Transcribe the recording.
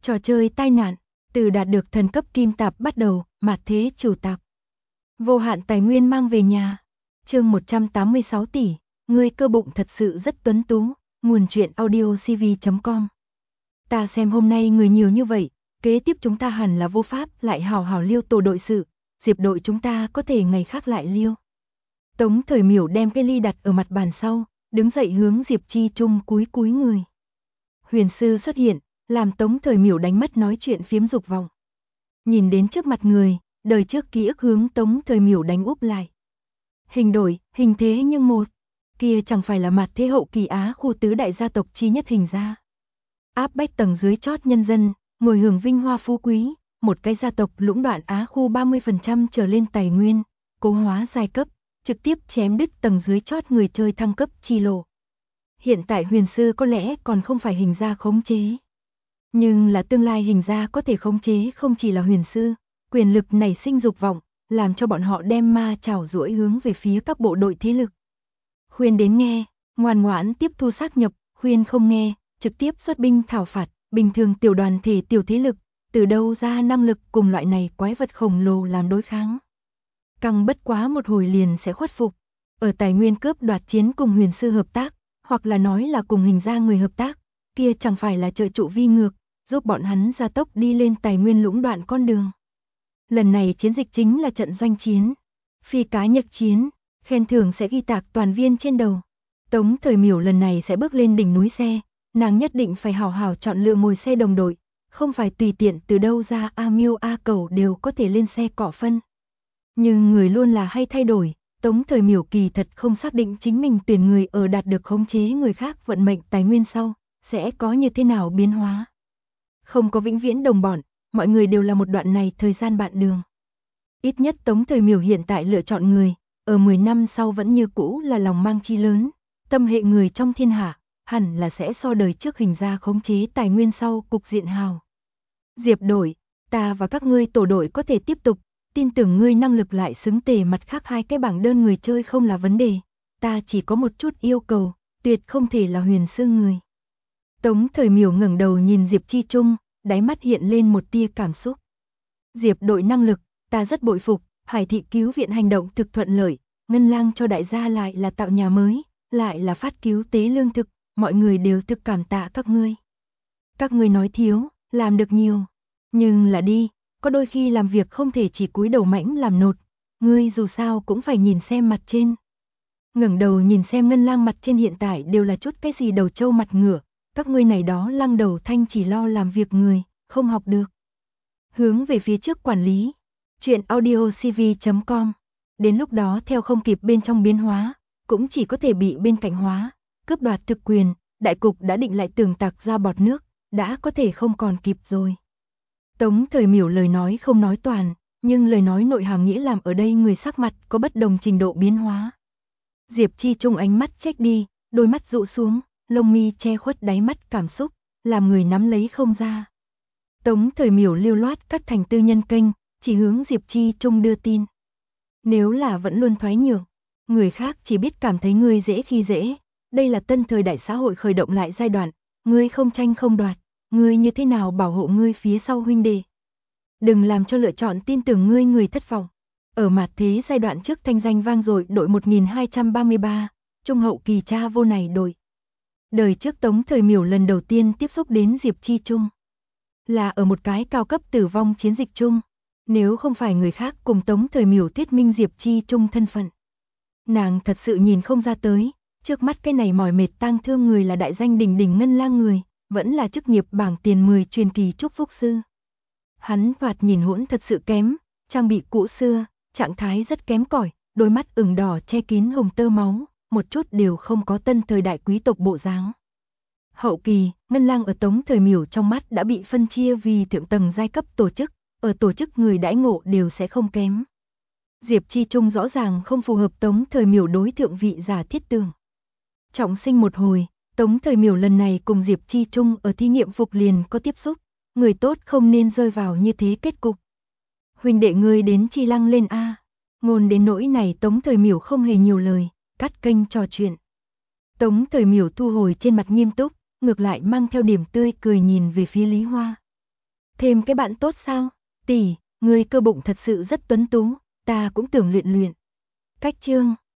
Trò chơi tai nạn, từ đạt được thần cấp kim tạp bắt đầu, mạt thế chủ tạp. Vô hạn tài nguyên mang về nhà. Chương 186 tỷ, ngươi cơ bụng thật sự rất tuấn tú, nguồn truyện audiocv.com. Ta xem hôm nay người nhiều như vậy, kế tiếp chúng ta hẳn là vô pháp lại hào hào liêu tổ đội sự, Diệp đội chúng ta có thể ngày khác lại liêu. Tống Thời Miểu đem cái ly đặt ở mặt bàn sau, đứng dậy hướng Diệp Chi Trung cúi người. Huyền sư xuất hiện, làm Tống Thời Miểu đánh mất nói chuyện phiếm dục vọng. Nhìn đến trước mặt người, đời trước ký ức hướng Tống Thời Miểu đánh úp lại. Hình đổi, hình thế nhưng một, kia chẳng phải là mặt thế hậu kỳ Á khu tứ đại gia tộc chi nhất Hình gia. Áp bách tầng dưới chót nhân dân, ngồi hưởng vinh hoa phú quý, một cái gia tộc lũng đoạn Á khu 30% trở lên tài nguyên, cố hóa giai cấp, trực tiếp chém đứt tầng dưới chót người chơi thăng cấp chi lộ. Hiện tại huyền sư có lẽ còn không phải Hình gia khống chế. Nhưng là tương lai Hình gia có thể khống chế không chỉ là huyền sư, quyền lực nảy sinh dục vọng, làm cho bọn họ đem ma chảo duỗi hướng về phía các bộ đội thế lực. Khuyên đến nghe, ngoan ngoãn tiếp thu sát nhập, khuyên không nghe, trực tiếp xuất binh thảo phạt, bình thường tiểu đoàn thể tiểu thế lực, từ đâu ra năng lực cùng loại này quái vật khổng lồ làm đối kháng. Căng bất quá một hồi liền sẽ khuất phục, ở tài nguyên cướp đoạt chiến cùng huyền sư hợp tác, hoặc là nói là cùng Hình gia người hợp tác, kia chẳng phải là trợ trụ vi ngược, giúp bọn hắn gia tốc đi lên tài nguyên lũng đoạn con đường. Lần này chiến dịch chính là trận doanh chiến, phi cá nhật chiến, khen thưởng sẽ ghi tạc toàn viên trên đầu. Tống Thời Miểu lần này sẽ bước lên đỉnh núi xe, nàng nhất định phải hào hào chọn lựa ngồi xe đồng đội, không phải tùy tiện từ đâu ra A Miêu A Cầu đều có thể lên xe cọ phân. Nhưng người luôn là hay thay đổi, Tống Thời Miểu kỳ thật không xác định chính mình tuyển người ở đạt được khống chế người khác vận mệnh tài nguyên sau, sẽ có như thế nào biến hóa. Không có vĩnh viễn đồng bọn, mọi người đều là một đoạn này thời gian bạn đường. Ít nhất Tống Thời Miểu hiện tại lựa chọn người, ở 10 năm sau vẫn như cũ là lòng mang chi lớn, tâm hệ người trong thiên hạ, hẳn là sẽ so đời trước Hình gia khống chế tài nguyên sau cục diện hào. Diệp đội, ta và các ngươi tổ đội có thể tiếp tục, tin tưởng ngươi năng lực lại xứng tề mặt khác hai cái bảng đơn người chơi không là vấn đề, ta chỉ có một chút yêu cầu, tuyệt không thể là huyền sư người. Tống Thời Miểu ngẩng đầu nhìn Diệp Chi Trung, đáy mắt hiện lên một tia cảm xúc. Diệp đội năng lực, ta rất bội phục, Hải thị cứu viện hành động thực thuận lợi, Ngân Lang cho đại gia lại là tạo nhà mới, lại là phát cứu tế lương thực, mọi người đều thực cảm tạ các ngươi. Các ngươi nói thiếu, làm được nhiều, nhưng là đi, có đôi khi làm việc không thể chỉ cúi đầu mãnh làm nột, ngươi dù sao cũng phải nhìn xem mặt trên. Ngẩng đầu nhìn xem Ngân Lang mặt trên hiện tại đều là chút cái gì đầu trâu mặt ngựa, các ngươi này đó lăng đầu thanh chỉ lo làm việc người, không học được. Hướng về phía trước quản lý, chuyện audiocv.com, đến lúc đó theo không kịp bên trong biến hóa, cũng chỉ có thể bị bên cạnh hóa, cướp đoạt thực quyền, đại cục đã định lại tường tạc ra bọt nước, đã có thể không còn kịp rồi. Tống Thời Miểu lời nói không nói toàn, nhưng lời nói nội hàm nghĩa làm ở đây người sắc mặt có bất đồng trình độ biến hóa. Diệp Chi Trung ánh mắt chếch đi, đôi mắt dụ xuống, lông mi che khuất đáy mắt cảm xúc, làm người nắm lấy không ra. Tống Thời Miểu lưu loát cắt thành tư nhân kênh, chỉ hướng Diệp Chi Trung đưa tin. Nếu là vẫn luôn thoái nhượng, người khác chỉ biết cảm thấy ngươi dễ khi dễ, đây là tân thời đại xã hội khởi động lại giai đoạn, ngươi không tranh không đoạt, ngươi như thế nào bảo hộ ngươi phía sau huynh đệ. Đừng làm cho lựa chọn tin tưởng ngươi người thất vọng. Ở mặt thế giai đoạn trước thanh danh vang dội đội 1233, trung hậu kỳ cha vô này đội. Đời trước Tống Thời Miểu lần đầu tiên tiếp xúc đến Diệp Chi Trung, là ở một cái cao cấp tử vong chiến dịch chung, nếu không phải người khác cùng Tống Thời Miểu thuyết minh Diệp Chi Trung thân phận. Nàng thật sự nhìn không ra tới, trước mắt cái này mỏi mệt tang thương người là đại danh đỉnh đỉnh Ngân Lang người, vẫn là chức nghiệp bảng tiền 10 truyền kỳ chúc phúc sư. Hắn thoạt nhìn hỗn thật sự kém, trang bị cũ xưa, trạng thái rất kém cỏi, đôi mắt ửng đỏ che kín hồng tơ máu, một chút đều không có tân thời đại quý tộc bộ dáng. Hậu kỳ, Ngân Lang ở Tống Thời Miểu trong mắt đã bị phân chia vì thượng tầng giai cấp tổ chức, ở tổ chức người đãi ngộ đều sẽ không kém. Diệp Chi Trung rõ ràng không phù hợp Tống Thời Miểu đối thượng vị giả thiết tưởng. Trọng sinh một hồi, Tống Thời Miểu lần này cùng Diệp Chi Trung ở thí nghiệm phục liền có tiếp xúc, người tốt không nên rơi vào như thế kết cục. Huynh đệ ngươi đến Chi Lăng lên a. Ngôn đến nỗi này Tống Thời Miểu không hề nhiều lời, cắt kênh trò chuyện. Tống Thời Miểu thu hồi trên mặt nghiêm túc, ngược lại mang theo điểm tươi cười nhìn về phía Lý Hoa. Thêm cái bạn tốt sao? Tỷ, ngươi cơ bụng thật sự rất tuấn tú, ta cũng tưởng luyện luyện. Cách chương